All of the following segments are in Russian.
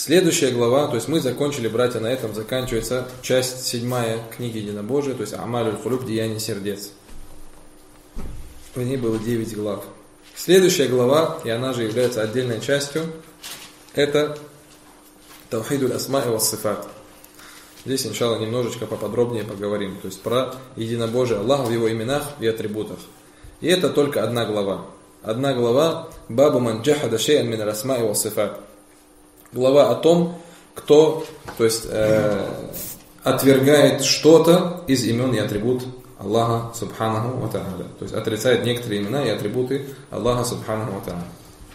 Следующая глава, то есть мы закончили, братья, на этом заканчивается часть 7 книги Единобожия, то есть Амалюль Кулуб, деяния сердец. В ней было 9 глав. Следующая глава, и она же является отдельной частью, это Таухидуль Асма и Вассифат. Здесь, иншалла, немножечко поподробнее поговорим, то есть про единобожие Аллаха в его именах и атрибутах. И это только одна глава. Одна глава Бабу ман джахада шей'ан мин аль-асма и вассифат. Глава о том, кто, то есть, отвергает что-то из имен и атрибут Аллаха Субханаху ва Та'аля. То есть отрицает некоторые имена и атрибуты Аллаха Субханаху ва Та'аля.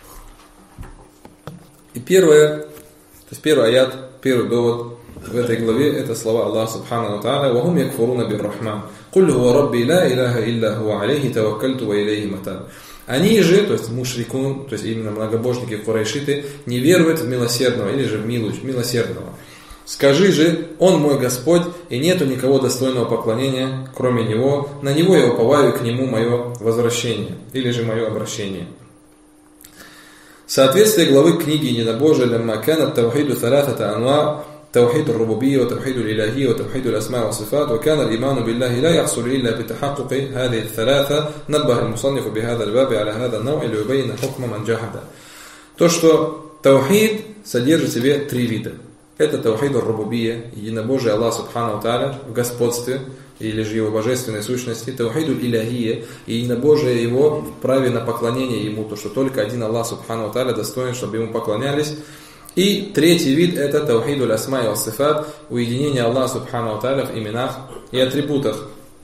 И первый аят, первый довод в этой главе, это слова Аллаха Субханаху ва Та'аля: «Ва хум якфуруна бир-Рахман, куль хуа рабби ла илаха илля хуа алейхи таваккальту ва илейхи матаб». Они же, то есть мушрикун, то есть именно многобожники курайшиты, не веруют в милосердного или же в милосердного. Скажи же: Он мой Господь, и нету никого достойного поклонения, кроме Него. На Него я уповаю, и к Нему мое возвращение, или же мое обращение. Соответствие главы книги Единобожия «Лямма канат тавхиду салатата анва» توحيد الربوبية وتوحيد الإلهية وتوحيد الأسماء والصفات وكان الإيمان بالله لا يحصل إلا بتحقق هذه الثلاثة نبه المصنف بهذا الباب على هذا النوع ليبين حكم من جحد. То, что таухид содержит в себе 3 вида. Это таухид ар-рубубия, единобожие Аллаха Субхану Тааля в господстве или же его божественной сущности, таухид аль-илахия, единобожие его в праве на поклонение ему, то, что только один Аллах Субхану Тааля достоин, чтобы ему поклонялись. И 3-й вид это таухидуль асма и вассифат, уединение Аллаха Субхану Тааля в именах и атрибутах.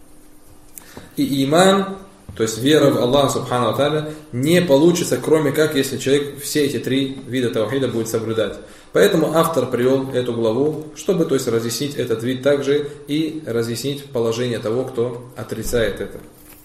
И иман, то есть вера в Аллаха Субхану Тааля, не получится, кроме как, если человек все эти 3 вида таухида будет соблюдать. Поэтому автор привел эту главу, чтобы, то есть, разъяснить этот вид также и разъяснить положение того, кто отрицает это.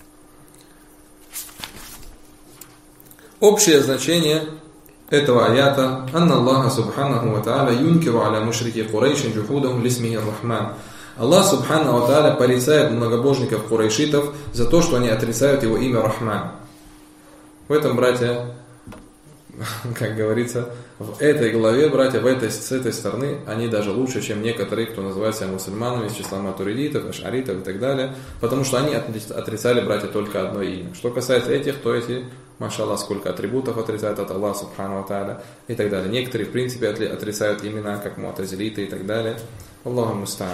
Общее значение этого аята: «Анна Аллаха Субханаху ва Та'аля юнкиру аля мушрики Курайшин джухудахум лисмихи ар-Рахман». Аллах Субханаху ва Та'аля порицает многобожников курайшитов за то, что они отрицают его имя Рахман. В этом, братья, как говорится, в этой главе, братья, с этой стороны, они даже лучше, чем некоторые, кто называет себя мусульманами из числа матуридитов, ашаритов и так далее, потому что они отрицали, братья, только одно имя. Что касается этих, то эти, машаллах, сколько атрибутов отрицают от Аллаха Субхану ва Тааля и так далее. Некоторые, в принципе, отрицают имена, как муатазилиты и так далее. Аллаху муста'ан.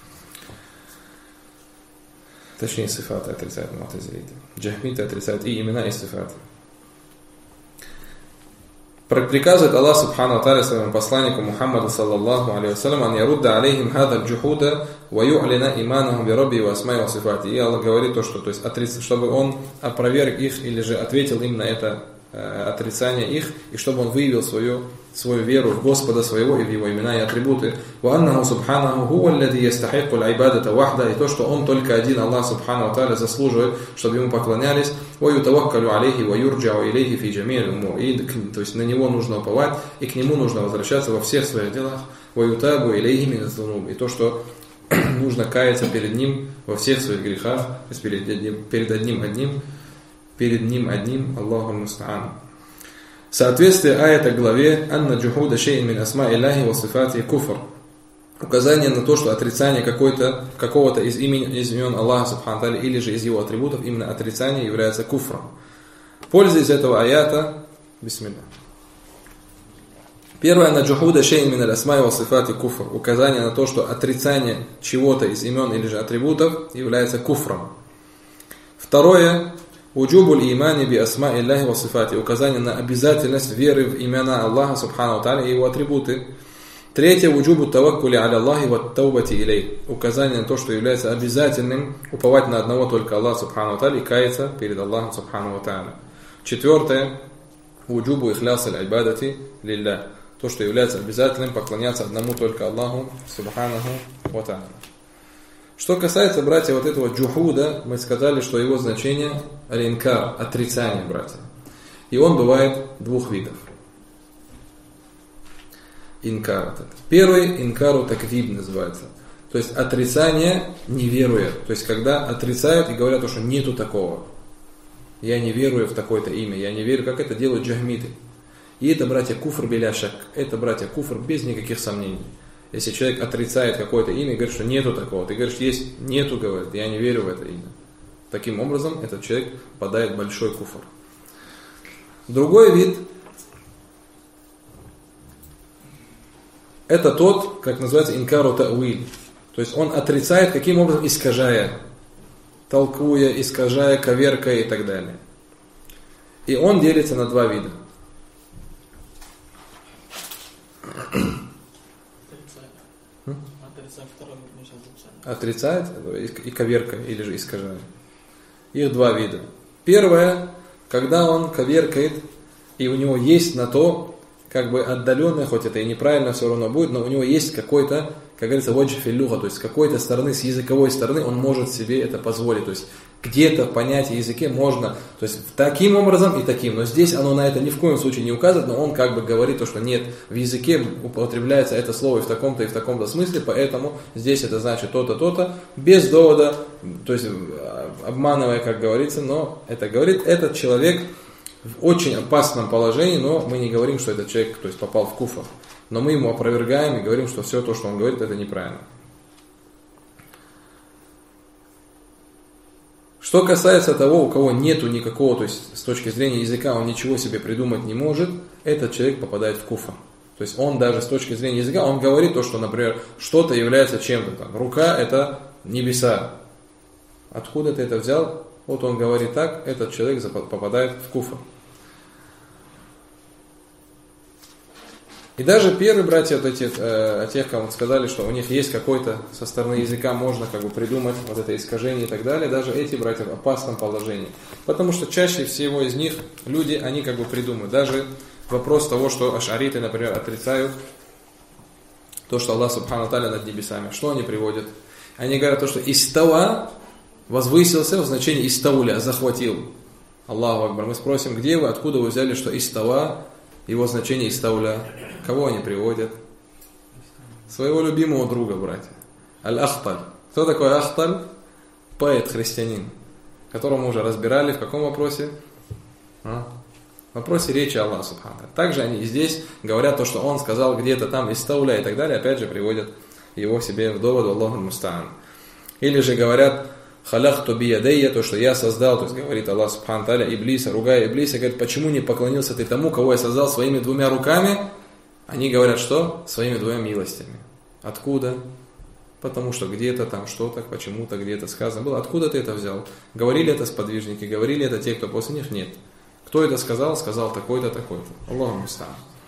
Точнее, сифаты отрицают муатазилиты. Джахмиты отрицают и имена, и сифаты. Приказывает Аллах Субхану ва Тааля своему посланнику Мухаммаду саллаллаху алейхи вассалям: «Ан ярудда алейхим хада джухуда ва ю'лина иманахум би рабби ва асмаи ва сифати». И Аллах говорит то, что, то есть, чтобы он опроверг их или же ответил им на это отрицание их, и чтобы он выявил свою веру в Господа своего и в его имена и атрибуты. «Ва аннаху субханаху хуа аллади ястахикку аль-айбадата вахда», и то, что он только один, Аллах Субхану ва Тааля, заслуживает, чтобы ему поклонялись. «Ва ютаваккалю алейхи ва юрджау илейхи фи джами'иль умур», и, то есть, на него нужно уповать, и к нему нужно возвращаться во всех своих делах. «Ва ютабу илейхи мин аз-зунуб», и то, что нужно каяться перед ним во всех своих грехах, то есть перед ним одним, Аллаху муста'ан. Соответствие аята главе «Анна джухуда шей'ин мин асма Илляхи ва сифати куфр». Указание на то, что отрицание какого-то из имен Аллаха Субхану Тааля или же из его атрибутов, именно отрицание является куфром. Пользуясь этого аята, бисмилля. Первое: «На джухуда шей'ин мин асма ва сифати куфр». Указание на то, что отрицание чего-то из имен или же атрибутов является куфром. Второе: «Уджубуль имани би асма Илляхи ва сифати». Указание на обязательность веры в имена Аллаха Субхану Тааля и его атрибуты. Третье: «Уджубу таваккули аля Аллахи ва таубати илей». Указание на то, что является обязательным уповать на одного только Аллаха Субхану Тааля и каяться перед Аллахом Субхану Тааля. Четвертое: «Уджубу ихляс аль-айбадати лилля». То, что является обязательным поклоняться одному только Аллаху Субханаху ва Тааля. Что касается, братья, вот этого джухуда, мы сказали, что его значение аль-инкар, отрицание, братья. И он бывает 2 видов. Инкар. Первый инкару таквиб называется. То есть отрицание не веруя. То есть когда отрицают и говорят, что нету такого. Я не верую в такое-то имя. Я не верю, как это делают джахмиты. И это, братья, куфр биляшак. Это, братья, куфр без никаких сомнений. Если человек отрицает какое-то имя и говорит, что нету такого, ты говоришь, есть, нету, говорит, я не верю в это имя. Таким образом, этот человек попадает в большой куфр. Другой вид – это тот, как называется, инкару та'уиль. То есть он отрицает, каким образом, искажая, толкуя, искажая, коверкая и так далее. И он делится на два вида. Отрицает и коверкая, или же искажает. Их два вида. Первое, когда он коверкает, и у него есть на то, как бы отдаленное, хоть это и неправильно все равно будет, но у него есть какой-то, как говорится, ваджи филлюха, то есть с какой-то стороны, с языковой стороны он может себе это позволить. То есть где-то в понятии языке можно, то есть таким образом и таким. Но здесь оно на это ни в коем случае не указывает, но он как бы говорит то, что нет, в языке употребляется это слово и в таком-то смысле, поэтому здесь это значит то-то, то-то, без довода, то есть обманывая, как говорится, но это говорит этот человек в очень опасном положении, но мы не говорим, что этот человек, то есть попал в куфр. Но мы ему опровергаем и говорим, что все то, что он говорит, это неправильно. Что касается того, у кого нету никакого, то есть с точки зрения языка он ничего себе придумать не может, этот человек попадает в куфр. То есть он даже с точки зрения языка, он говорит то, что, например, что-то является чем-то там. Рука – это небеса. Откуда ты это взял? Вот он говорит так, этот человек попадает в куфр. И даже первые братья от тех, кому сказали, что у них есть какой-то со стороны языка, можно как бы придумать вот это искажение и так далее, даже эти братья в опасном положении. Потому что чаще всего из них люди, они как бы придумывают. Даже вопрос того, что ашариты, например, отрицают то, что Аллах Субхану Тааля над небесами. Что они приводят? Они говорят то, что истава возвысился в значении истауля, захватил. Аллаху Акбар. Мы спросим, где вы, откуда вы взяли, что истава, его значение истауля. Кого они приводят? Своего любимого друга, братья. Аль-Ахталь. Кто такой Ахталь? Поэт, христианин, которого мы уже разбирали в каком вопросе? В вопросе речи Аллаха Субхану. Также они и здесь говорят то, что он сказал где-то там истауля и так далее, опять же приводят его себе в доводу Аллаху Мустаан. Или же говорят халяхту биядейя, то, что я создал, то есть говорит Аллах Субхану Тааля Иблиса, ругая Иблиса, говорит, почему не поклонился ты тому, кого я создал своими двумя руками? Они говорят, что? Своими двумя милостями. Откуда? Потому что где-то там что-то, почему-то где-то сказано было. Откуда ты это взял? Говорили это сподвижники, говорили это те, кто после них? Нет. Кто это сказал? Сказал такой-то, такой-то. Аллаху муста'ан.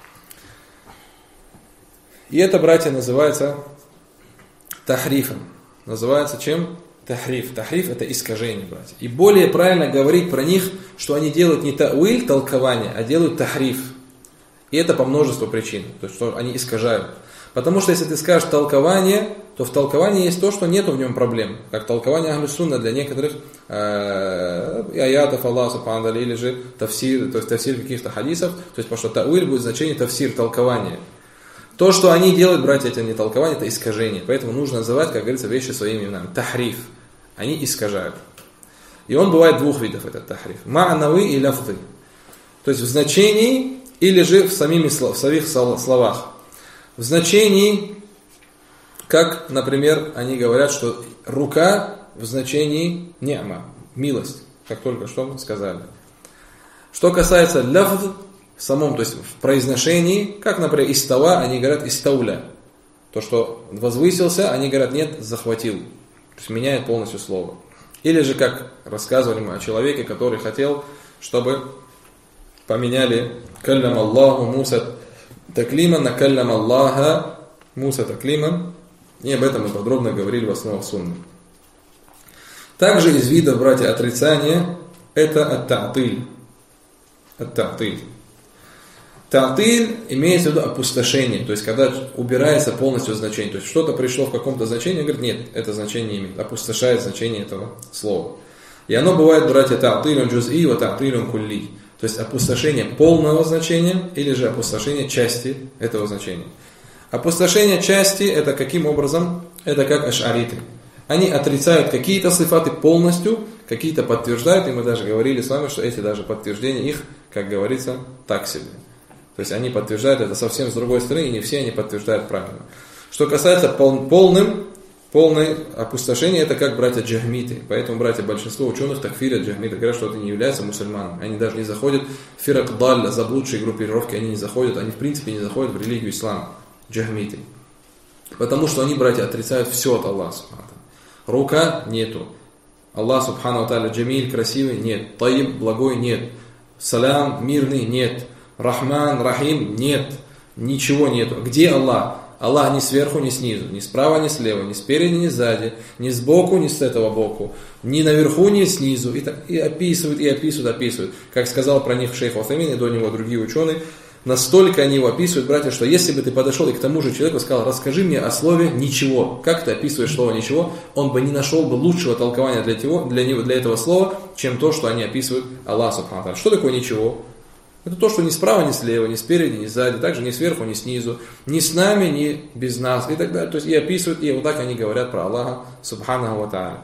И это, братья, называется тахрифом. Называется чем? Тахриф. Тахриф – это искажение, братья. И более правильно говорить про них, что они делают не та'уиль, толкование, а делают тахриф. И это по множеству причин, то есть что они искажают. Потому что если ты скажешь толкование, то в толковании есть то, что нету в нем проблем. Как толкование Ахлю Сунна для некоторых аятов Аллаха Субхану Тааля, или же тафсир, то есть тафсир каких-то хадисов. То есть потому что та'уиль будет значение тафсир, толкование. То, что они делают, братья, это не толкование, это искажение. Поэтому нужно называть, как говорится, вещи своими именами. Тахриф. Они искажают. И он бывает двух видов, этот тахриф. Ма'нави и лафзы. То есть в значении или же в самих словах. В значении, как, например, они говорят, что рука в значении ни'ма, милость, как только что мы сказали. Что касается лафз, в самом, то есть в произношении, как, например, истава, они говорят истауля. То, что возвысился, они говорят нет, захватил. То есть меняет полностью слово. Или же, как рассказывали мы о человеке, который хотел, чтобы поменяли каллям Аллаху Муса таклиман на каллям Аллаха Муса таклиман. И об этом мы подробно говорили в основах сунны. Также из видов, братья, отрицания это ат-та'тиль. Ат-та'тиль. Та'тиль имеется в виду опустошение, то есть когда убирается полностью значение. То есть что-то пришло в каком-то значении, говорит, нет, это значение не имеет. Опустошает значение этого слова. И оно бывает, братья, та'тилюн джуз'и ва та'тилюн кулли. То есть опустошение полного значения или же опустошение части этого значения. Опустошение части это каким образом? Это как аш'ариты. Они отрицают какие-то сифаты полностью, какие-то подтверждают, и мы даже говорили с вами, что эти даже подтверждения их, как говорится, так себе. То есть они подтверждают это совсем с другой стороны, и не все они подтверждают правильно. Что касается полное опустошение, это как братья джахмиты. Поэтому, братья, большинство ученых такфирят джахмиты, говорят, что это не является мусульманами. Они даже не заходят в фирак далля, заблудшие группировки, они не заходят, они в принципе не заходят в религию ислама, джахмиты. Потому что они, братья, отрицают все от Аллаха. Рука нету. Аллах субхану тааля джамиль, красивый, нет. Таиб, благой, нет. Салям, мирный, нет. Рахман, рахим, нет. Ничего нету. Где Аллах? Аллах ни сверху, ни снизу, ни справа, ни слева, ни спереди, ни сзади, ни сбоку, ни с этого боку, ни наверху, ни снизу. И описывают. Как сказал про них шейх Утхаймин и до него другие ученые, настолько они его описывают, братья, что если бы ты подошел и к тому же человеку сказал, расскажи мне о слове «ничего», как ты описываешь слово «ничего», он бы не нашел бы лучшего толкования для этого слова, чем то, что они описывают Аллах субхану тааля. Что такое «ничего»? Это то, что ни справа, ни слева, ни спереди, ни сзади, также ни сверху, ни снизу, ни с нами, ни без нас и так далее. То есть и описывают, и вот так они говорят про Аллаха субханаху ва тааля.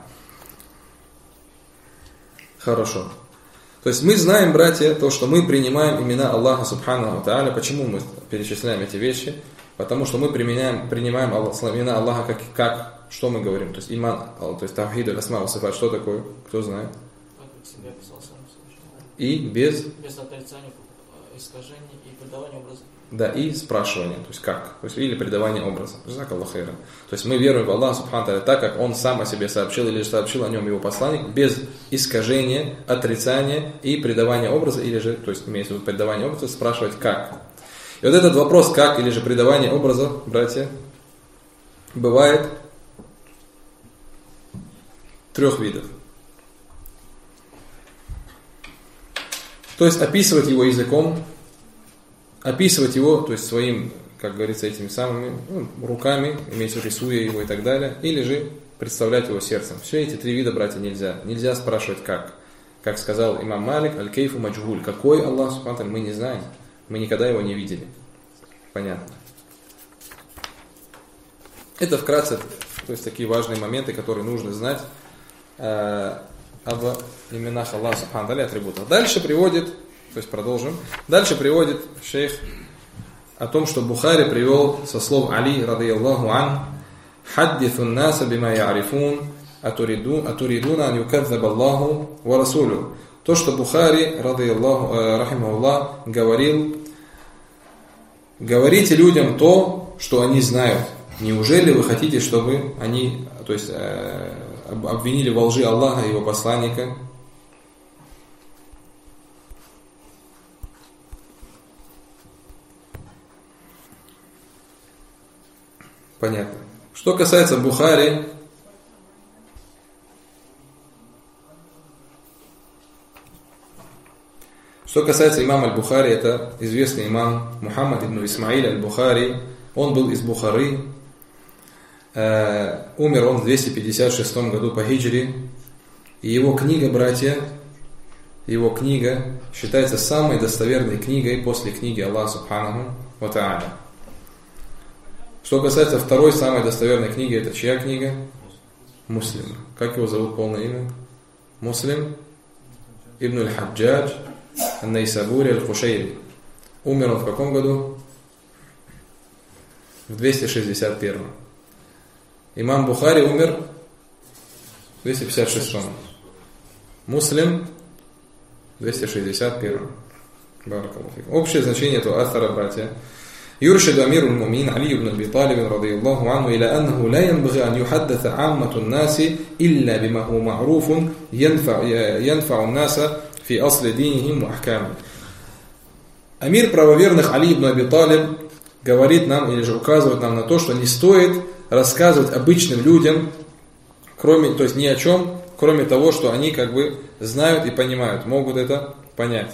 Хорошо. То есть мы знаем, братья, то, что мы принимаем имена Аллаха субханаху ва тааля. Почему мы перечисляем эти вещи? Потому что мы принимаем имена Аллаха как что мы говорим? То есть иман, то есть тавхид аль-асма ва сифат, что такое? Кто знает? И без отрицания, искажений и придавания образа. Да, и спрашивания, то есть как, то есть или придавание образа. То есть мы веруем в Аллаха субхану тааля так, как Он сам о себе сообщил или сообщил о нем его посланник, без искажения, отрицания и придавания образа, или же, то есть имеется в виду придавание образа, спрашивать как. И вот этот вопрос как или же придавание образа, братья, бывает 3 видов. То есть описывать его языком, описывать его, то есть своим, как говорится, этими самыми руками, имеется в виду, рисуя его и так далее, или же представлять его сердцем. Все эти 3 вида, братья, нельзя. Нельзя спрашивать как. Как сказал имам Малик, аль-кейфу маджгуль. Какой Аллах субхану тааля, мы не знаем. Мы никогда его не видели. Понятно. Это вкратце, то есть такие важные моменты, которые нужно знать об именах Аллаха субхану тааля, атрибутах. Дальше приводит, то есть продолжим. Дальше приводит шейх о том, что Бухари привел со слов Али радийаллаху ан: «Хаддиту н-наса бима я'рифун, атуридуна ан юкадзаба Аллаху ва расулю». То, что Бухари радийаллаху рахимахуллах говорил: говорите людям то, что они знают. Неужели вы хотите, чтобы они, то есть обвинили во лжи Аллаха и его посланника? Понятно. Что касается Бухари, что касается имама аль-Бухари, это известный имам Мухаммад ибн Исмаиль аль-Бухари. Он был из Бухары. Умер он в 256 году по хиджре. И его книга, братья, его книга считается самой достоверной книгой после книги Аллаха субханаху ва тааля. Что касается второй самой достоверной книги, это чья книга? Муслим. Как его зовут полное имя? Муслим ибн аль-Хаджадж ан-Найсабури аль-Кушайри. Умер он в каком году? В 261. Имам Бухари умер в 256. Муслим в 261. Общее значение этого автора, братья. يرشد أمير المؤمنين علي بن أبي طالب رضي الله عنه إلى أنه لا ينبغي أن يحدث عامة الناس إلا بما هو معروف ينفع الناس في أصل دينهم وأحكامهم. Амир правоверных Али ибн Аби Талиб говорит нам, или же указывает нам на то, что не стоит рассказывать обычным людям, кроме, то есть ни о чем, кроме того, что они как бы знают и понимают, могут это понять.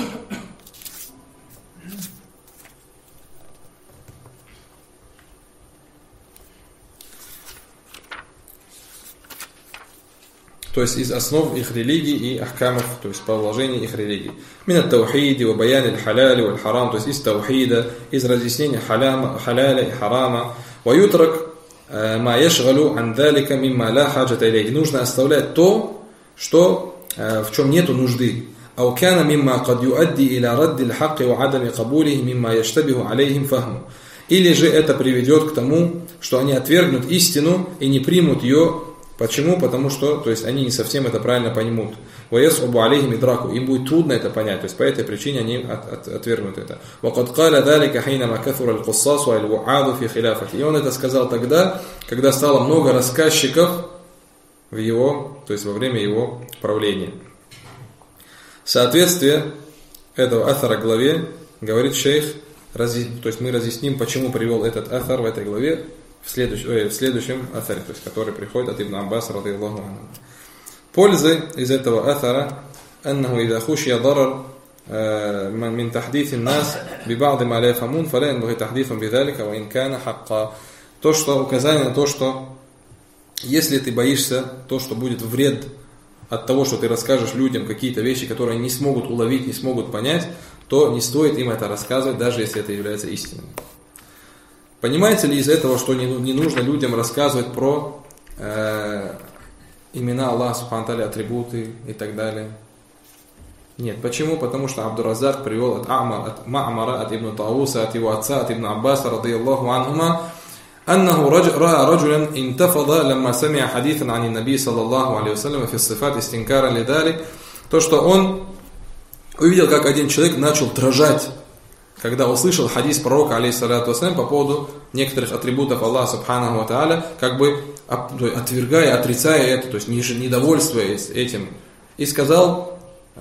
То есть из основ их религии и ахкамов, то есть положений их религии. Мин ат-таухиди ва баян аль-халяли валь харам, то есть из таухида, из разъяснения халяля и харама. Ва ютрак ма яшгалу ан далика мимма ла хаджата илейхи. Нужно оставлять то, что в чем нету нужды. أو كان مما قد يؤدي إلى رد الحق وعدم قبوله مما يشتبه عليهم فهمه. Или же это приведет к тому, что они отвергнут истину и не примут ее. Почему? Потому что, то есть, они не совсем это правильно поймут. وَيَصْعُبُ عَلَيْهِمْ إِدْرَاكُ. Им будет трудно это понять. То есть, по этой причине они отвергнут это. وَقَدْ قَالَ ذَلِكَ حَيْنَمَا كَثُرَ الْقُصَّاصُ وَالْوُعَاذُ فِي خِلَافَتِهِ. И он это сказал тогда, когда стало много рассказчиков в его, то есть, во время его правления. Соответствие этого аthара главе, говорит шейх, то есть мы разъясним, почему привел этот аthар в этой главе в следующем аthаре, то есть который приходит от Ибн Аббаса радийаллаху анху. Пользы из этого аthара أنه إذا خشي ضرر من تحديث الناس ببعض ما لا يفهمون فلا ينبغي تحديثهم بذلك وإن كان حقا. То, что указание на то, что если ты боишься то, что будет вред от того, что ты расскажешь людям какие-то вещи, которые они не смогут уловить, не смогут понять, то не стоит им это рассказывать, даже если это является истиной. Понимаете ли из этого, что не нужно людям рассказывать про имена Аллаха Субхану Тааля, атрибуты и так далее? Нет. Почему? Потому что Абдур-Раззак привел от Ма'мара, от Ибн Тауса, от его отца, от Ибн Аббаса, радийаллаху анхума, أنه رأى رجلا انتفض لما سمع حديثا عن النبي صلى الله عليه وسلم في الصفات استنكارا لذلك. То, что он увидел, как один человек начал дрожать, когда услышал хадис пророка, алейхиссалату вассалям, по поводу некоторых атрибутов Аллаха Субханаху ва Тааля, как бы отвергая, отрицая это, то есть недовольствуясь этим. И сказал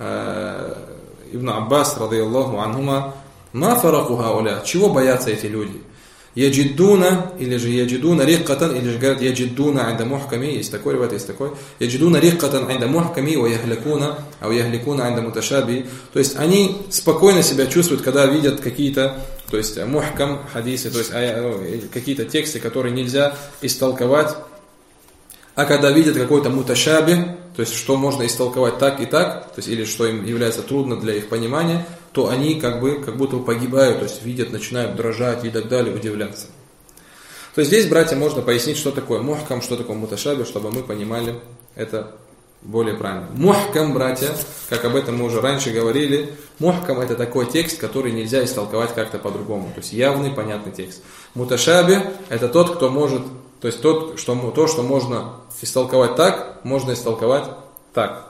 Ибн Аббас, радийаллаху анхума, «Ма фараку хауля», чего боятся эти люди? Яджидуна, или же яджидуна риккатан, или же говорят яджидуна айда мухками, есть такой ривайт, есть такой. Яджидуна риккатан айда мухками, ва яхликуна, а яхликуна айда муташаби. То есть они спокойно себя чувствуют, когда видят какие-то, то есть мухкам, хадисы, то есть какие-то тексты, которые нельзя истолковать. А когда видят какой-то муташаби, то есть что можно истолковать так и так, то есть или что им является трудно для их понимания, то они как будто погибают, то есть видят, начинают дрожать и так далее, удивляться. То есть здесь, братья, можно пояснить, что такое мухкам, что такое муташаби, чтобы мы понимали это более правильно. Мухкам, братья, как об этом мы уже раньше говорили, мухкам это такой текст, который нельзя истолковать как-то по-другому, то есть явный, понятный текст. Муташаби это тот, кто может, то есть то, что можно истолковать так, можно истолковать так.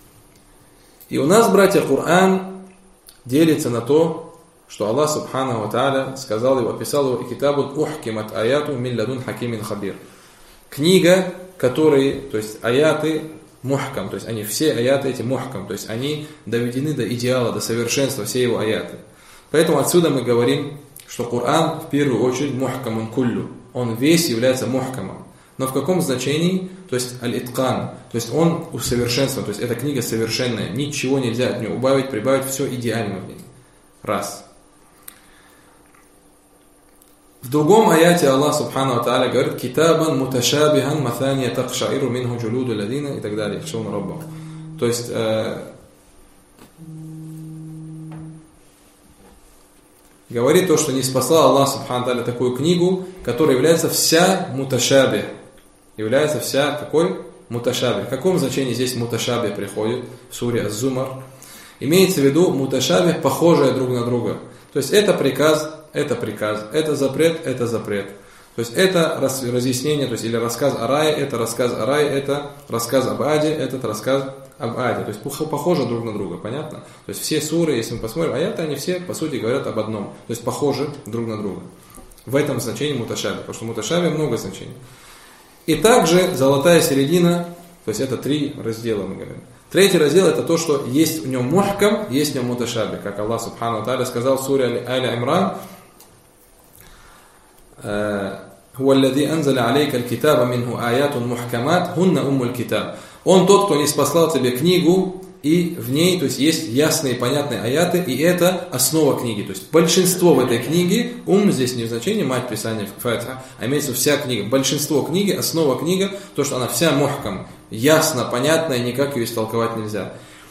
И у нас, братья, Коран делится на то, что Аллах Субханаху ва Тааля сказал его, описал его, и китабун ухкимат аяту мин ладун хакимин хабир. Книга, которые, то есть аяты мухкам, то есть они все аяты эти мухкам, то есть они доведены до идеала, до совершенства, все его аяты. Поэтому отсюда мы говорим, что Коран в первую очередь мухкамун куллю, он весь является мухкамом. Но в каком значении? То есть аль-иткан, то есть он усовершенствован, то есть эта книга совершенная, ничего нельзя от нее убавить, прибавить, все идеально в ней. Раз. В другом аяте Аллах Субхану ва Тааля говорит: «Китабан муташабихан маthaniya тахшаиру минху джулуду ладина» и так далее. То есть говорит то, что не спасал Аллах Субхану ва Тааля такую книгу, которая является вся муташаби. Является вся какой? Муташаби. В каком значении здесь муташаби приходит в суре Az-Zumar? Имеется в виду муташаби, похожие друг на друга. То есть это приказ, это запрет, это запрет. То есть это разъяснение, то есть или рассказ о рае, это рассказ о рае, это рассказ об аде, этот рассказ об аде. То есть похожи друг на друга, понятно? То есть все суры, если мы посмотрим, аяты, они все по сути говорят об одном. То есть похожи друг на друга. В этом значении муташаби, потому что муташаби много значений. И также золотая середина, то есть это 3 раздела, мы говорим. Третий раздел это то, что есть в нем мухкам, есть в нем муташаби, как Аллах Субхану ва Тааля сказал в суре Аль-Имран: «Хуа аллади анзаля алейка аль-китаба минху аятун мухкамат, хунна уммуль китаб». Он тот, кто не спаслал тебе книгу, и в ней, то есть есть ясные и понятные аяты, и это основа книги. То есть большинство в этой книге, здесь не в значении мать Писания Фатиха, а имеется вся книга. Большинство книги, основа книга, то, что она вся мухкам, ясно, понятно, и никак ее истолковать нельзя.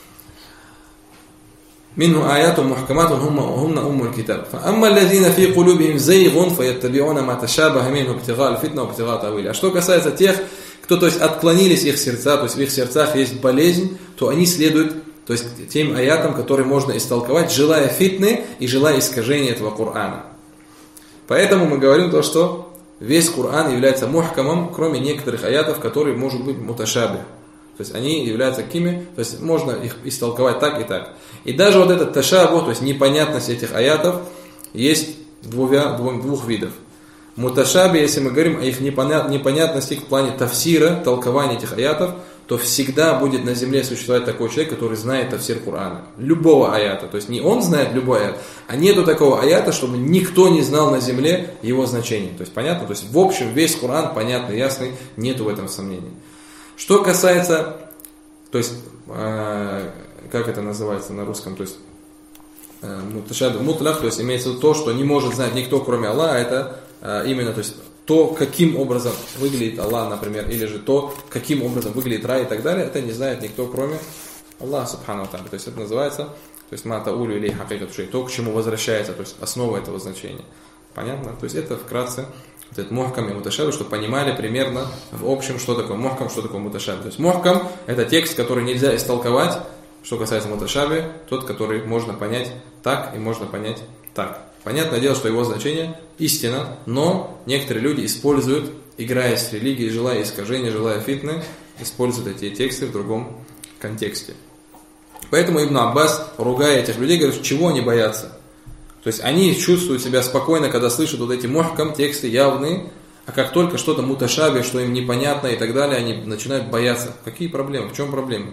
Минху аяту мухкаматун хунна уммуль китаб. Амма аллазина фи кулубихим зайгун фаяттабиуна ма ташабаха минху ibtigha аль-фитна ва ibtigha тавили. А что касается тех, кто, то есть, отклонились их сердца, то есть в их сердцах есть болезнь, то они следуют То есть тем аятам, которые можно истолковать, желая фитны и желая искажения этого Корана. Поэтому мы говорим то, что весь Коран является мухкамом, кроме некоторых аятов, которые могут быть муташаби. То есть они являются какими, то есть можно их истолковать так и так. И даже вот этот ташабу, то есть непонятность этих аятов, есть двух видов. Муташаби, если мы говорим о их непонятности в плане тафсира, толкования этих аятов, то всегда будет на земле существовать такой человек, который знает тафсир Корана. Любого аята. То есть не он знает любой аят, а нету такого аята, чтобы никто не знал на земле его значения. То есть понятно? То есть в общем весь Коран понятный, ясный, нету в этом сомнений. Что касается, то есть, как это называется на русском, то есть, мутлах, то есть имеется в виду то, что не может знать никто, кроме Аллаха, это именно, то есть, то, каким образом выглядит Аллах, например, или же то, каким образом выглядит рай и так далее, это не знает никто, кроме Аллаха, субхану ва тааля. То есть это называется, то есть мата улю или хакикат шей, то, к чему возвращается, то есть основа этого значения. Понятно? То есть это вкратце вот этот мухкам и муташаби, чтобы понимали примерно в общем, что такое мухкам, что такое муташаби. То есть мухкам это текст, который нельзя истолковать, что касается муташаби, тот, который можно понять так и можно понять так. Понятное дело, что его значение истина, но некоторые люди используют, играя с религией, желая искажения, желая фитны, используют эти тексты в другом контексте. Поэтому Ибн Аббас, ругая этих людей, говорит, чего они боятся. То есть они чувствуют себя спокойно, когда слышат вот эти мухкам, тексты явные, а как только что-то муташаби, что им непонятно и так далее, они начинают бояться. Какие проблемы? В чем проблема?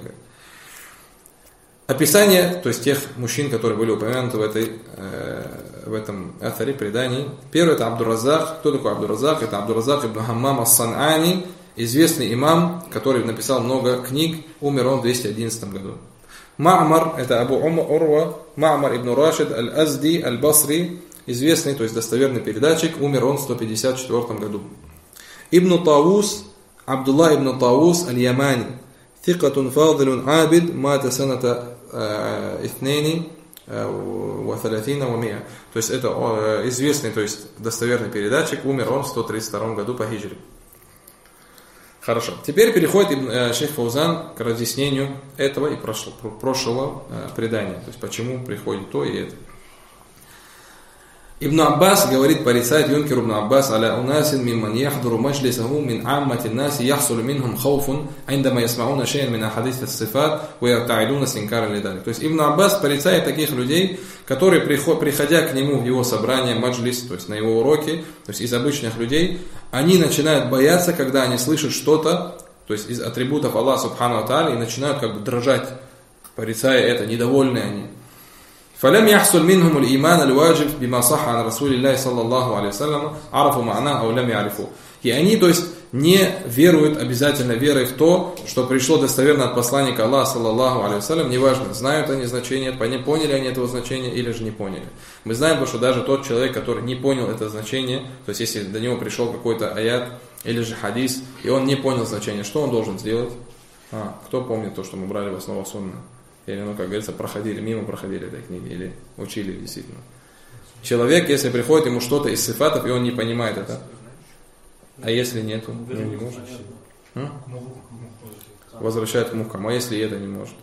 Описание, то есть тех мужчин, которые были упомянуты в этом атаре, предании. Первый это Абдур-Раззак. Кто такой Абдур-Раззак? Это Абдур-Раззак ибн Хаммам ас-Сан'ани, известный имам, который написал много книг, умер он в 211 году. Ма'мар, это Абу Урва, Ма'мар ибн Рашид аль-Азди аль-Басри, известный, то есть достоверный передатчик, умер он в 154 году. Ибн Таус, Абдулла ибн Таус аль-Ямани, ثقة فاضل عابد مات سنة 32 و100. То есть это известный, то есть достоверный передатчик, умер он в 132 году по хиджре. Хорошо. Теперь переходит шейх Фаузан к разъяснению этого и прошлого предания. То есть почему приходит то и это. Ибн Аббас говорит, порицает юнкер Ибн Аббас аля унасин мимман яхдуру маджлисаху мин аммати наси яхсулу минхум хауфун айндама ясмауна шейн мин ахадис ас-сифат ва яртаидуна с инкаром лидалик. То есть Ибн Аббас порицает таких людей, которые, приходя к нему в его собрание, маджлис, то есть на его уроки, то есть из обычных людей, они начинают бояться, когда они слышат что-то, то есть из атрибутов Аллаха субхану ва тааля, и начинают как бы дрожать, порицая это, недовольны они. فلم يحصل منهم الإيمان الواجب بما صح عن رسول الله صلى الله عليه وسلم عرفوا معناه أو لم يعرفوا. И они, то есть, не веруют обязательно верой в то, что пришло достоверно от посланника Аллаха, саллаллаху алейхи вассалям, неважно, знают они значение, поняли они этого значения или же не поняли. Мы знаем, что даже тот человек, который не понял это значение, то есть, если до него пришел какой-то аят или же хадис, и он не понял значение, что он должен сделать? Кто помнит то, что мы брали в основу сунны? Или, как говорится, мимо проходили этой книги, или учили действительно. Человек, если приходит ему что-то из сифатов, и он не понимает это, а если нет, он не может. Возвращает к мухкам, а если это не может?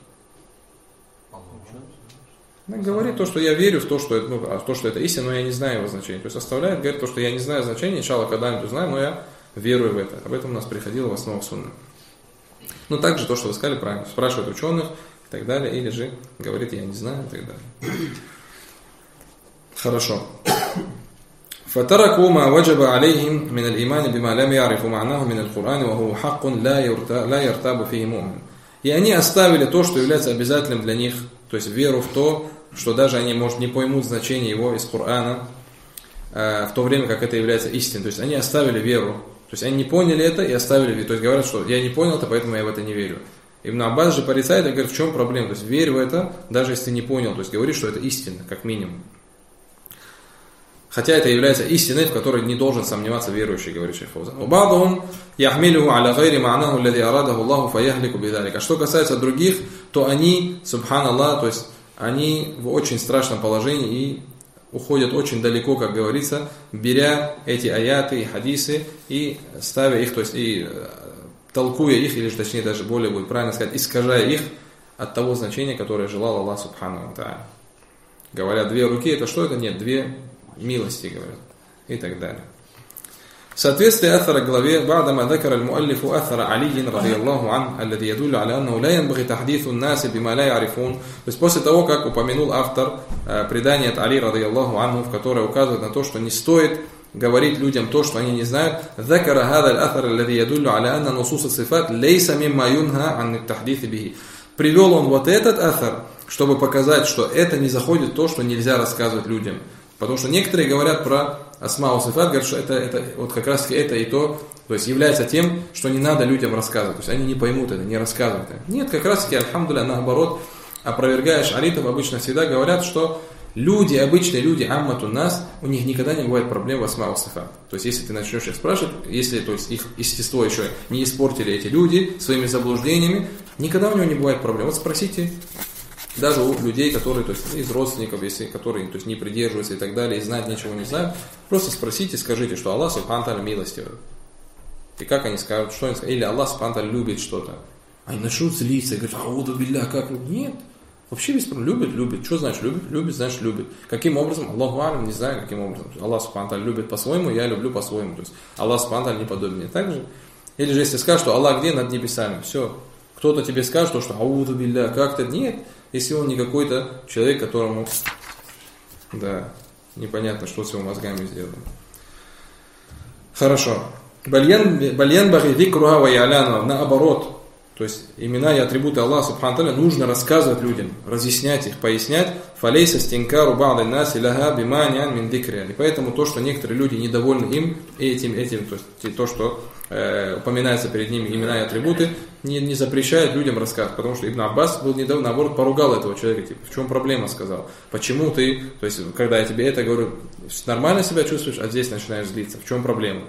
Говорит то, что я верю в то, что это истина, но я не знаю его значения. То есть оставляет, говорит то, что я не знаю значения, иншаллах, когда-нибудь узнаю, но я верую в это. Об этом у нас приходило в основу сунны. Но также то, что вы сказали правильно, спрашивают ученых, и так далее, или же говорит, я не знаю, и так далее. Хорошо. فَتَرَكُوا مَا وَجَبَ عَلَيْهِمْ مِنَ الْإِيمَانِ بِمَا لَمْ يَعْرِفُوا مَعْنَاهُ مِنَ الْقُرْآنِ وَهُوَ حَقٌّ لَا يَرْتَابُ فِيهِ مُؤْمِنٌ. И они оставили то, что является обязательным для них, то есть веру в то, что даже они, может, не поймут значение его из Корана, в то время, как это является истиной. То есть они оставили веру. То есть они не поняли это и оставили веру. То есть говорят, что я не понял это, поэтому я в это не верю. Ибн Аббас же порицает и говорит, в чем проблема? То есть верь в это, даже если ты не понял. То есть говорит, что это истина, как минимум. Хотя это является истиной, в которой не должен сомневаться верующий, говорит шейх Фаузан. А что касается других, то они, субханаллах, то есть они в очень страшном положении и уходят очень далеко, как говорится, беря эти аяты и хадисы и ставя их, то есть и толкуя их, или точнее даже более будет правильно сказать, искажая их от того значения, которое желал Аллах Субхану ва Тааля. Говорят, 2 руки, это что это? Нет, 2 милости, говорят. И так далее. В соответствии аthара главе «Ба'дама дакара аль-муаллифу аthара Алийин радийаллаху ан, аллади ядуллю аля аннаху ла янбагhi тахдитhu ан-наси бима ла я'рифун». То есть после того, как упомянул автор предание от Али радийаллаху анху, в которое указывает на то, что не стоит говорить людям то, что они не знают, «Дакара хада аль-аthар аллади ядуллю аля анна нусус ас-сифат лейса мимма юнха ан ат-тахдиthi биhi». Привел он вот этот аthар, чтобы показать, что это не заходит в то, что нельзя рассказывать людям. Потому что некоторые говорят про асма у сифат, говорят, что это вот как раз это и то есть является тем, что не надо людям рассказывать. То есть они не поймут это, не рассказывают это. Нет, как раз таки, альхамдулилля, наоборот, опровергая шаритов, обычно всегда говорят, что люди, обычные люди, аммату нас, у них никогда не бывает проблем в асма у сифат. То есть если ты начнешь их спрашивать, если то есть их естество еще не испортили эти люди своими заблуждениями, никогда у него не бывает проблем. Вот спросите даже у людей, которые, то есть из родственников, если которые, то есть не придерживаются и так далее, и знать ничего не знают, просто спросите, скажите, что Аллах Субхану Тааля милостивый. И как они скажут, что они скажут? Или Аллах Субхану Тааля любит что-то. Они начнут злиться и говорят, ауду билля, как любит? Нет. Вообще без проблем. Любит. Что значит любит? Любит, значит любит. Каким образом? Аллаху алям, не знаю каким образом. Аллах Субхану Тааля любит по-своему, я люблю по-своему. То есть Аллах Субхану Тааля не подобен мне. Так же? Или же если скажешь, что Аллах где? Над небесами. Все. Кто-то тебе скажет, что ауду билля, как-то. Нет. Если он не какой-то человек, которому, непонятно, что с его мозгами сделано. Хорошо. Бальян бахи викруха ва я'лянуха. Наоборот. То есть имена и атрибуты Аллаха Субхану Тааля нужно рассказывать людям, разъяснять их, пояснять. Фалейса стинкару ба'да наси лаха биманиан мин дикриа. И поэтому то, что некоторые люди недовольны им, этим, то есть то, что упоминается перед ними имена и атрибуты, не запрещает людям рассказывать. Потому что Ибн Аббас был недавно, наоборот, поругал этого человека. Типа, в чем проблема, сказал. Почему ты, то есть когда я тебе это говорю, нормально себя чувствуешь, а здесь начинаешь злиться. В чем проблема?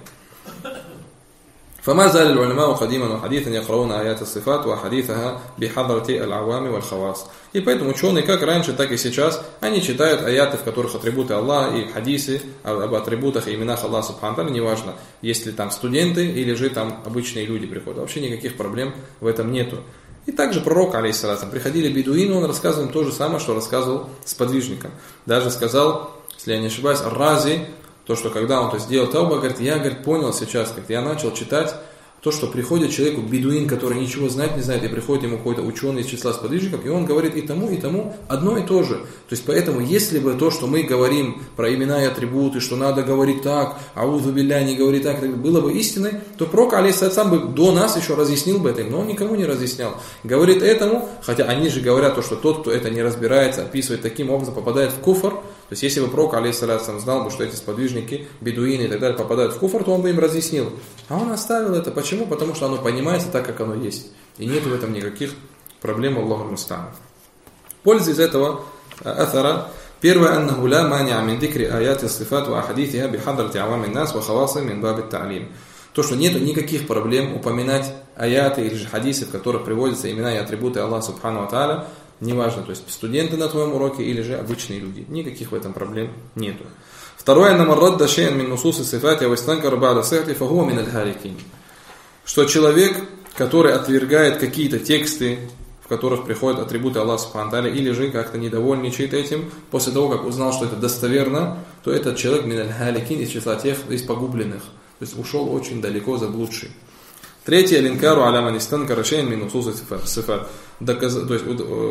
فما زال العلماء قديما وحديثا يقرؤون آيات الصفات وحديثها بحضرة العوام والخواص. И поэтому ученые, как раньше, так и сейчас, они читают аяты, в которых атрибуты Аллаха, и хадисы об атрибутах и именах Аллаха Субхану Тааля, неважно, если там студенты или же там обычные люди приходят. Вообще никаких проблем в этом нету. И также пророк, алейхиссалям, приходили бедуины, он рассказывал им то же самое, что рассказывал сподвижникам. Даже сказал, если я не ошибаюсь, Рази, то, что когда он сделал тауба, говорит, я понял сейчас, как я начал читать то, что приходит человеку, бедуин, который ничего знать не знает, и приходит ему какой-то ученый из числа сподвижников, и он говорит и тому одно и то же. То есть поэтому, если бы то, что мы говорим про имена и атрибуты, что надо говорить так, аузу билля, не говорить так, было бы истиной, то пророк, алейхиссалям, бы до нас еще разъяснил бы это, но он никому не разъяснял. Говорит этому, хотя они же говорят то, что тот, кто это не разбирается, описывает таким образом, попадает в куфр. То есть, если бы пророк, алейхиссалям, знал бы, что эти сподвижники, бедуины и так далее попадают в куфр, то он бы им разъяснил. А он оставил это. Почему? Потому что оно понимается так, как оно есть. И нет в этом никаких проблем, Аллаху муста'ан. Польза из этого аthара. Первое, аннаху ла мани'а мин дикри аяти сифат ва ахадитиха бихадрати авамин нас ва хаваси мин баби та'лим. То, что нет никаких проблем упоминать аяты или же хадисы, в которых приводятся имена и атрибуты Аллаха Субхану ва Тааля, неважно, то есть студенты на твоем уроке или же обычные люди. Никаких в этом проблем нету. Второе, намаррадда шейн мин нусуси сифати ва истанкара ба'да сихти фахуа мин аль-халикин. Что человек, который отвергает какие-то тексты, в которых приходят атрибуты Аллаха Субхану ва Тааля, или же как-то недовольничает этим, после того, как узнал, что это достоверно, то этот человек мин аль-халикин из числа тех, из погубленных. То есть ушел очень далеко заблудший. Третье, линкару аля ман истанкара шейн мин нусуси сифат. То есть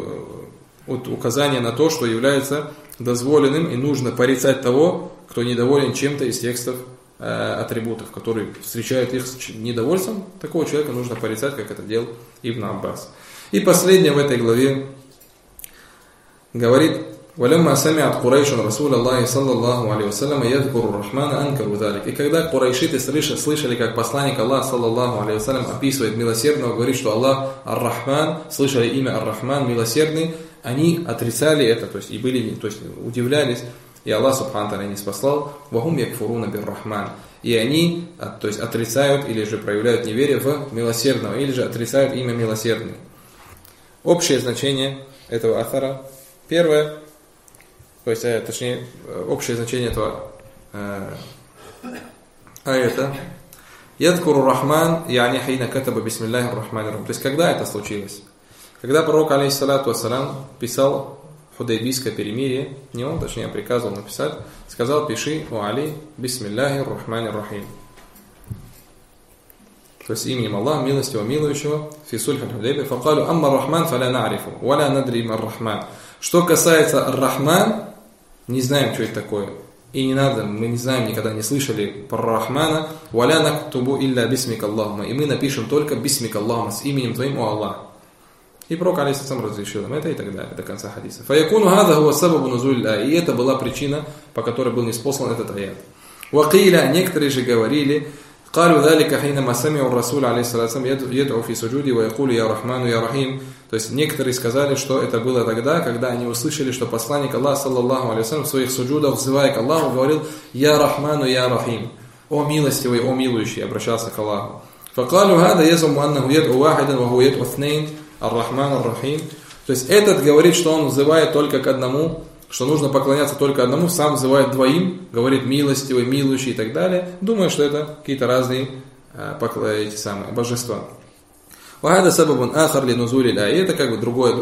указание на то, что является дозволенным и нужно порицать того, кто недоволен чем-то из текстов атрибутов, которые встречают их с недовольством, такого человека нужно порицать, как это делал Ибн Аббас. И последнее в этой главе говорит: «Валямма сами'ат Курайшун Расуля Аллахи саллаллаху алейхи вассалям ядкуру рахмана анкару далик». И когда курайшиты слышали, как посланник Аллаха саллаллаху алейхи вассалям описывает милосердного, говорит, что Аллах ар-Рахман, слышали имя ар-Рахман, милосердный, они отрицали это, то есть удивлялись, и Аллах Субхану Тааля не спаслал, вахум якфуруна бир-Рахман. И они, то есть отрицают или же проявляют неверие в милосердного, или же отрицают имя милосердный. Общее значение этого аthара. Первое, то есть, точнее, общее значение этого аята. Ядкуру Рахман, яни хина катаба бисмиллахи рахмани рахим. То есть, когда это случилось? Когда пророк, алейхиссалату вассалам, писал Худайбийское перемирие, не он, точнее, приказывал написать, сказал: пиши: «О Али, бисмиллахи рахмани рахим». То есть именем Аллаха, милостивого, милующего, фи сульх аль-Худайбия, факалу амма рахман фаля на'рифу, валя надри мар рахман. Что касается ар-Рахман, не знаем, что это такое. И не надо, мы не знаем, никогда не слышали про Рахмана. «Валя нактубу илля бисмик Аллахума». И мы напишем только «бисмик Аллахума», с именем твоим, о Аллах. И пророк алейхиссалам разрешил им это и так далее, до конца хадиса. «Фаякуну хаза хуа сабабу нузуль ая». И это была причина, по которой был ниспослан этот аят. «Вакиля», некоторые же говорили, «Калю залика хайнама сами'у расуль алейхиссалам яд'у фи суджуди ва якулю я рахману я рахим». То есть некоторые сказали, что это было тогда, когда они услышали, что посланник Аллаха, саллаллаху алейхи в своих суджудах, взывая к Аллаху, говорил: «Я рахману я рахим». «О милостивый, о милующий», обращался к Аллаху. «Факалю хада язуму аннаху яд'у вахидан ва ху яд'у итhnейн ар-рахман ар-рахим». То есть этот говорит, что он взывает только к одному, что нужно поклоняться только одному, сам взывает двоим, говорит милостивый, милующий и так далее, думая, что это какие-то разные эти самые божества. «Вахада сабабун ахар ли нузули ля». Это как бы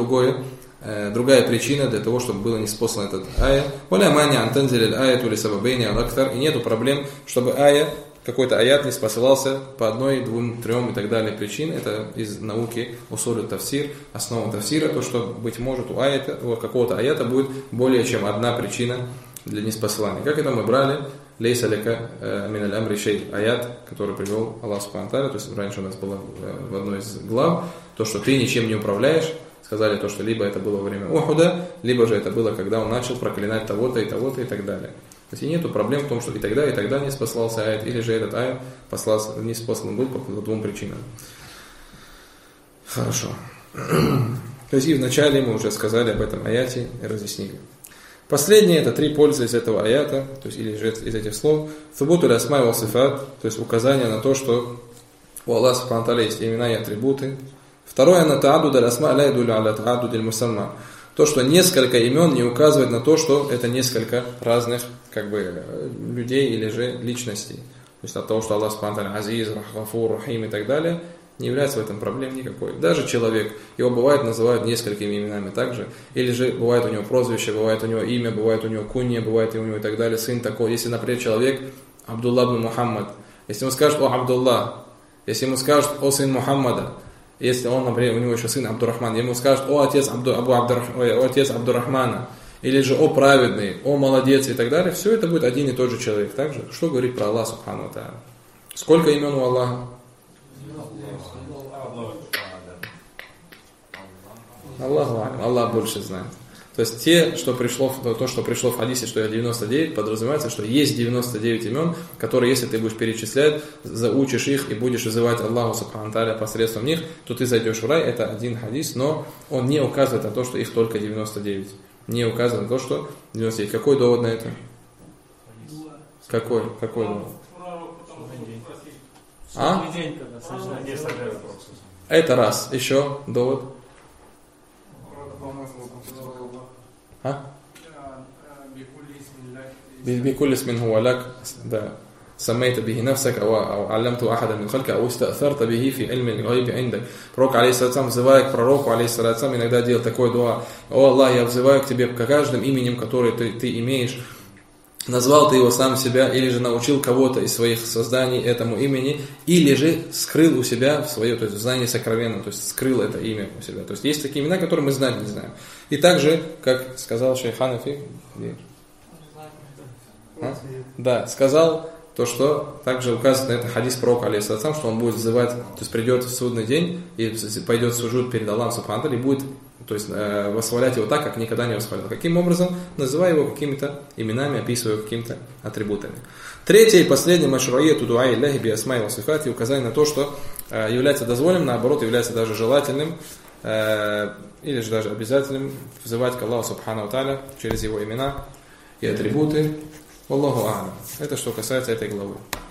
другая причина для того, чтобы было ниспослан этот ая. «Валя мани антанзили ая тули сабабейни алактар». И нету проблем, чтобы какой-то аят не спосылался по одной, двум, трем и так далее причин. Это из науки усуль тафсир, основа тафсира, то, что, быть может, у какого-то аята будет более чем одна причина для неспосылания. Как это мы брали? «Лейса лека миналь амри шей», аят, который привел Аллах субхану ва тааля. То есть раньше у нас было в одной из глав то, что ты ничем не управляешь. Сказали то, что либо это было во время Ухуда, либо же это было, когда он начал проклинать того-то и того-то и так далее. То есть и нету проблем в том, что и тогда не спасался аят, или же этот аят не спаслан был по двум причинам. Хорошо. То есть и вначале мы уже сказали об этом аяте и разъяснили. Последнее — это 3 пользы из этого аята, то есть или же из этих слов. Субуту ля-асма ва сифат, то есть указание на то, что у Аллаха субхану ва тааля есть имена и атрибуты. Второе — на та'аддуд аль-асма ля ядуллю аля та'аддуд аль-мусамма. То, что несколько имен не указывает на то, что это несколько разных людей или же личностей. То есть от того, что Аллах субхану ва тааля азиз, гафур, рахим и так далее, не является в этом проблем никакой. Даже человек, его бывает называют несколькими именами также, или же бывает у него прозвище, бывает у него имя, бывает у него кунья, бывает у него и так далее, сын такой. Если, например, человек Абдулла ибн Мухаммад, если ему скажут: «О Абдулла», если ему скажут: «О сын Мухаммада», если он, например, у него еще сын Абдурахман, ему скажут: «О отец Абдурахмана», или же «О праведный», «О молодец» и так далее, все это будет один и тот же человек. Также, что говорит про Аллаха субхану ва тааля? Сколько имен у Аллаха? Аллах больше знает. То есть то, что пришло в хадисе, что 99, подразумевается, что есть 99 имен, которые, если ты будешь перечислять, заучишь их и будешь вызывать Аллаху субхану тааля посредством них, то ты зайдешь в рай. Это один хадис, но он не указывает на то, что их только 99. Не указывает на то, что 99. Какой довод на это? Какой довод? Это раз. Еще довод. بكل اسم هو لك سميت به نفسك أو علمته أحدا من خلقك أو استأثرت به في علم الغيب عندك. Пророк, алейхиссалям, взывая к пророку, алейхиссалям, иногда делал такое дуа: «О Аллах, я взываю к тебе к каждым именем, которое ты имеешь». Назвал ты его сам себя, или же научил кого-то из своих созданий этому имени, или же скрыл у себя в свое, то есть в знании сокровенном, то есть скрыл это имя у себя. То есть есть такие имена, которые мы знать не знаем. И также, как сказал шейх Ханафи, сказал то, что также указывает на это хадис пророка, алейхиссалям, что он будет взывать, то есть придет в судный день и пойдет в суджуд перед Аллахом субхану ва тааля и будет, то есть восхвалять его так, как никогда не восхвалял. Каким образом? Называя его какими-то именами, описывая его какими-то атрибутами. Третье и последнее — машруияту дуа илляхи би асмаи ва сифати, указание на то, что является дозволенным, наоборот, является даже желательным или же даже обязательным взывать к Аллаху субхану ва тааля через его имена и атрибуты. Аллаху а'лам. Это что касается этой главы.